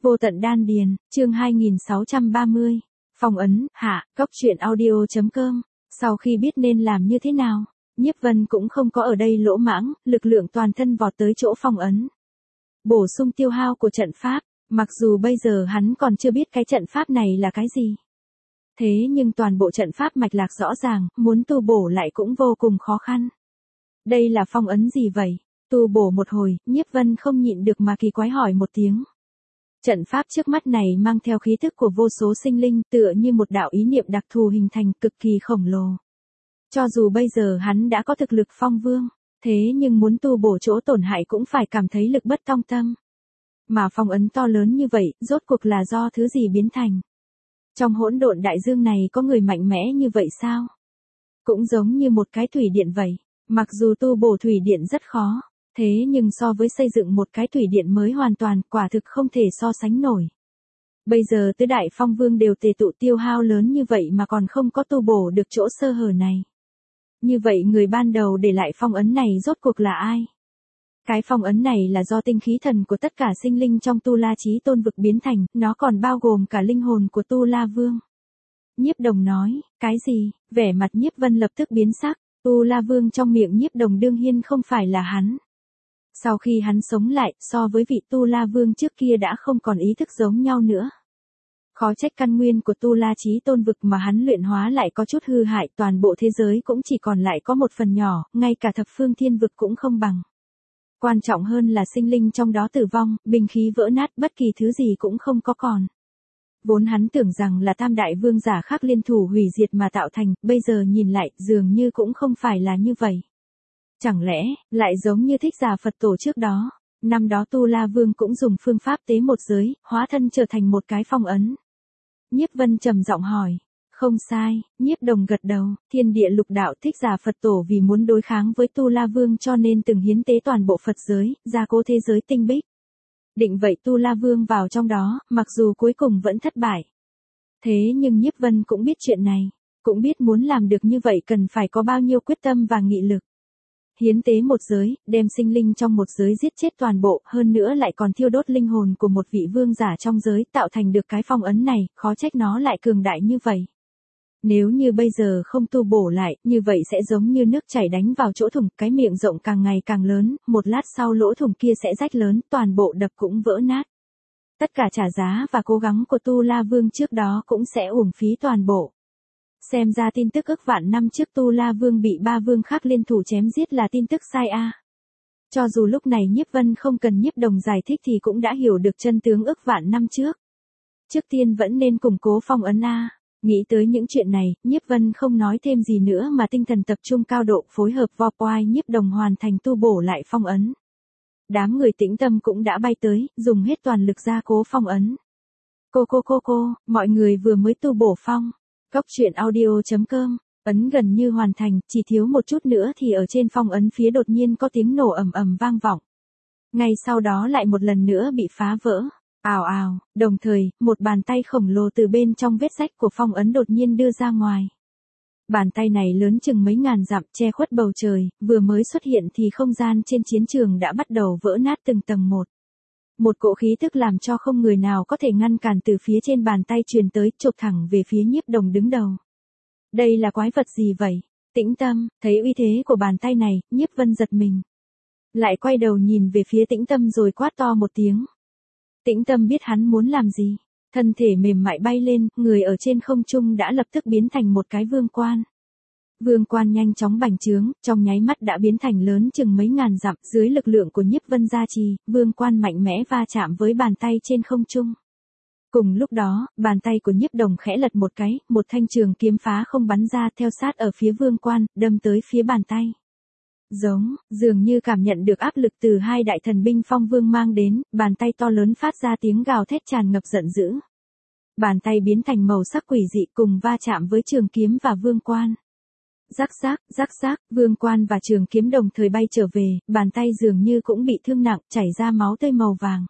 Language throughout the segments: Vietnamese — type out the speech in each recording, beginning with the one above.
Vô tận đan điền, chương 2630. Phong ấn, hạ, Cốc truyện audio.com. Sau khi biết nên làm như thế nào, Nhiếp Vân cũng không có ở đây lỗ mãng, lực lượng toàn thân vọt tới chỗ phong ấn. Bổ sung tiêu hao của trận pháp, mặc dù bây giờ hắn còn chưa biết cái trận pháp này là cái gì. Thế nhưng toàn bộ trận pháp mạch lạc rõ ràng, muốn tu bổ lại cũng vô cùng khó khăn. Đây là phong ấn gì vậy? Tu bổ một hồi, Nhiếp Vân không nhịn được mà kỳ quái hỏi một tiếng. Trận pháp trước mắt này mang theo khí thức của vô số sinh linh, tựa như một đạo ý niệm đặc thù hình thành cực kỳ khổng lồ. Cho dù bây giờ hắn đã có thực lực phong vương, thế nhưng muốn tu bổ chỗ tổn hại cũng phải cảm thấy lực bất tòng tâm. Mà phong ấn to lớn như vậy, rốt cuộc là do thứ gì biến thành? Trong hỗn độn đại dương này có người mạnh mẽ như vậy sao? Cũng giống như một cái thủy điện vậy, mặc dù tu bổ thủy điện rất khó. Thế nhưng so với xây dựng một cái thủy điện mới hoàn toàn, quả thực không thể so sánh nổi. Bây giờ tứ đại phong vương đều tề tụ tiêu hao lớn như vậy mà còn không có tu bổ được chỗ sơ hở này. Như vậy người ban đầu để lại phong ấn này rốt cuộc là ai? Cái phong ấn này là do tinh khí thần của tất cả sinh linh trong Tu La Chí Tôn vực biến thành, nó còn bao gồm cả linh hồn của Tu La Vương. Nhiếp Đồng nói, cái gì? Vẻ mặt Nhiếp Vân lập tức biến sắc, Tu La Vương trong miệng Nhiếp Đồng đương nhiên không phải là hắn. Sau khi hắn sống lại, so với vị Tu La Vương trước kia đã không còn ý thức giống nhau nữa. Khó trách căn nguyên của Tu La Chí Tôn vực mà hắn luyện hóa lại có chút hư hại, toàn bộ thế giới cũng chỉ còn lại có một phần nhỏ, ngay cả thập phương thiên vực cũng không bằng. Quan trọng hơn là sinh linh trong đó tử vong, binh khí vỡ nát, bất kỳ thứ gì cũng không có còn. Vốn hắn tưởng rằng là tam đại vương giả khác liên thủ hủy diệt mà tạo thành, bây giờ nhìn lại, dường như cũng không phải là như vậy. Chẳng lẽ, lại giống như Thích Giả Phật Tổ trước đó, năm đó Tu La Vương cũng dùng phương pháp tế một giới, hóa thân trở thành một cái phong ấn. Nhiếp Vân trầm giọng hỏi, không sai, Nhiếp Đồng gật đầu, thiên địa lục đạo Thích Giả Phật Tổ vì muốn đối kháng với Tu La Vương cho nên từng hiến tế toàn bộ Phật giới, gia cố thế giới tinh bích. Định vậy Tu La Vương vào trong đó, mặc dù cuối cùng vẫn thất bại. Thế nhưng Nhiếp Vân cũng biết chuyện này, cũng biết muốn làm được như vậy cần phải có bao nhiêu quyết tâm và nghị lực. Hiến tế một giới, đem sinh linh trong một giới giết chết toàn bộ, hơn nữa lại còn thiêu đốt linh hồn của một vị vương giả trong giới, tạo thành được cái phong ấn này, khó trách nó lại cường đại như vậy. Nếu như bây giờ không tu bổ lại, như vậy sẽ giống như nước chảy đánh vào chỗ thủng, cái miệng rộng càng ngày càng lớn, một lát sau lỗ thủng kia sẽ rách lớn, toàn bộ đập cũng vỡ nát. Tất cả trả giá và cố gắng của Tu La Vương trước đó cũng sẽ uổng phí toàn bộ. Xem ra tin tức ức vạn năm trước Tu La Vương bị ba vương khác liên thủ chém giết là tin tức sai a. Cho dù lúc này Nhiếp Vân không cần Nhiếp Đồng giải thích thì cũng đã hiểu được chân tướng ức vạn năm trước. Trước tiên vẫn nên củng cố phong ấn a. Nghĩ tới những chuyện này, Nhiếp Vân không nói thêm gì nữa mà tinh thần tập trung cao độ phối hợp vo oai Nhiếp Đồng hoàn thành tu bổ lại phong ấn. Đám người tĩnh tâm cũng đã bay tới, dùng hết toàn lực gia cố phong ấn. Cô, mọi người vừa mới tu bổ phong. Cốc truyện audio.com, ấn gần như hoàn thành, chỉ thiếu một chút nữa thì ở trên phong ấn phía đột nhiên có tiếng nổ ầm ầm vang vọng. Ngay sau đó lại một lần nữa bị phá vỡ. Ào ào, đồng thời, một bàn tay khổng lồ từ bên trong vết rách của phong ấn đột nhiên đưa ra ngoài. Bàn tay này lớn chừng mấy ngàn dặm, che khuất bầu trời, vừa mới xuất hiện thì không gian trên chiến trường đã bắt đầu vỡ nát từng tầng một. Một cỗ khí tức làm cho không người nào có thể ngăn cản từ phía trên bàn tay truyền tới, chộp thẳng về phía Nhiếp Đồng đứng đầu. Đây là quái vật gì vậy? Tĩnh Tâm, thấy uy thế của bàn tay này, Nhiếp Vân giật mình. Lại quay đầu nhìn về phía Tĩnh Tâm rồi quát to một tiếng. Tĩnh Tâm biết hắn muốn làm gì. Thân thể mềm mại bay lên, người ở trên không trung đã lập tức biến thành một cái vương quan. Vương quan nhanh chóng bành trướng, trong nháy mắt đã biến thành lớn chừng mấy ngàn dặm, dưới lực lượng của Nhiếp Vân gia trì, vương quan mạnh mẽ va chạm với bàn tay trên không trung. Cùng lúc đó, bàn tay của Nhiếp Đồng khẽ lật một cái, một thanh trường kiếm phá không bắn ra theo sát ở phía vương quan, đâm tới phía bàn tay. Dường như cảm nhận được áp lực từ hai đại thần binh phong vương mang đến, bàn tay to lớn phát ra tiếng gào thét tràn ngập giận dữ. Bàn tay biến thành màu sắc quỷ dị cùng va chạm với trường kiếm và vương quan. Rắc rác, vương quan và trường kiếm đồng thời bay trở về, bàn tay dường như cũng bị thương nặng, chảy ra máu tươi màu vàng.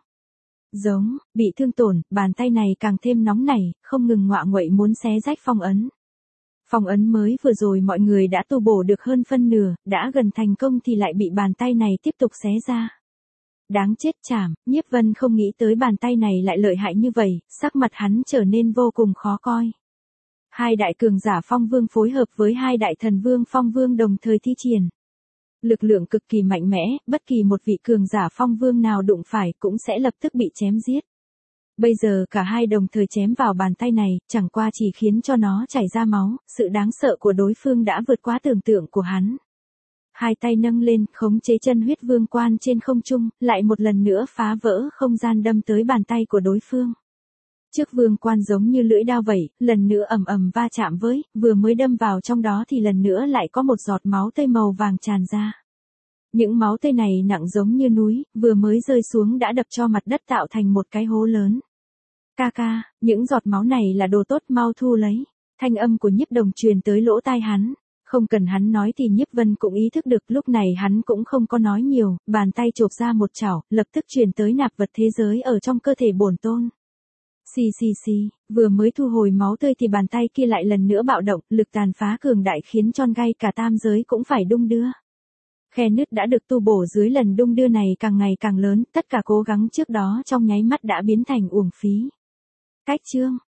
Bị thương tổn, bàn tay này càng thêm nóng nảy, không ngừng ngoạ nguậy muốn xé rách phong ấn. Phong ấn mới vừa rồi mọi người đã tu bổ được hơn phân nửa, đã gần thành công thì lại bị bàn tay này tiếp tục xé ra. Đáng chết chảm, Nhiếp Vân không nghĩ tới bàn tay này lại lợi hại như vậy, sắc mặt hắn trở nên vô cùng khó coi. Hai đại cường giả phong vương phối hợp với hai đại thần vương phong vương đồng thời thi triển. Lực lượng cực kỳ mạnh mẽ, bất kỳ một vị cường giả phong vương nào đụng phải cũng sẽ lập tức bị chém giết. Bây giờ cả hai đồng thời chém vào bàn tay này, chẳng qua chỉ khiến cho nó chảy ra máu, sự đáng sợ của đối phương đã vượt quá tưởng tượng của hắn. Hai tay nâng lên, khống chế chân huyết vương quan trên không trung, lại một lần nữa phá vỡ không gian đâm tới bàn tay của đối phương. Trước vương quan giống như lưỡi dao vậy, lần nữa ầm ầm va chạm với, vừa mới đâm vào trong đó thì lần nữa lại có một giọt máu tươi màu vàng tràn ra. Những máu tươi này nặng giống như núi, vừa mới rơi xuống đã đập cho mặt đất tạo thành một cái hố lớn. Ca, những giọt máu này là đồ tốt, mau thu lấy. Thanh âm của Nhiếp Đồng truyền tới lỗ tai hắn. Không cần hắn nói thì Nhiếp Vân cũng ý thức được, lúc này hắn cũng không có nói nhiều, bàn tay chộp ra một chảo, lập tức truyền tới nạp vật thế giới ở trong cơ thể bổn tôn. Xì, vừa mới thu hồi máu tươi thì bàn tay kia lại lần nữa bạo động, lực tàn phá cường đại khiến cho ngay cả tam giới cũng phải đung đưa. Khe nứt đã được tu bổ dưới lần đung đưa này càng ngày càng lớn, tất cả cố gắng trước đó trong nháy mắt đã biến thành uổng phí. Cách chương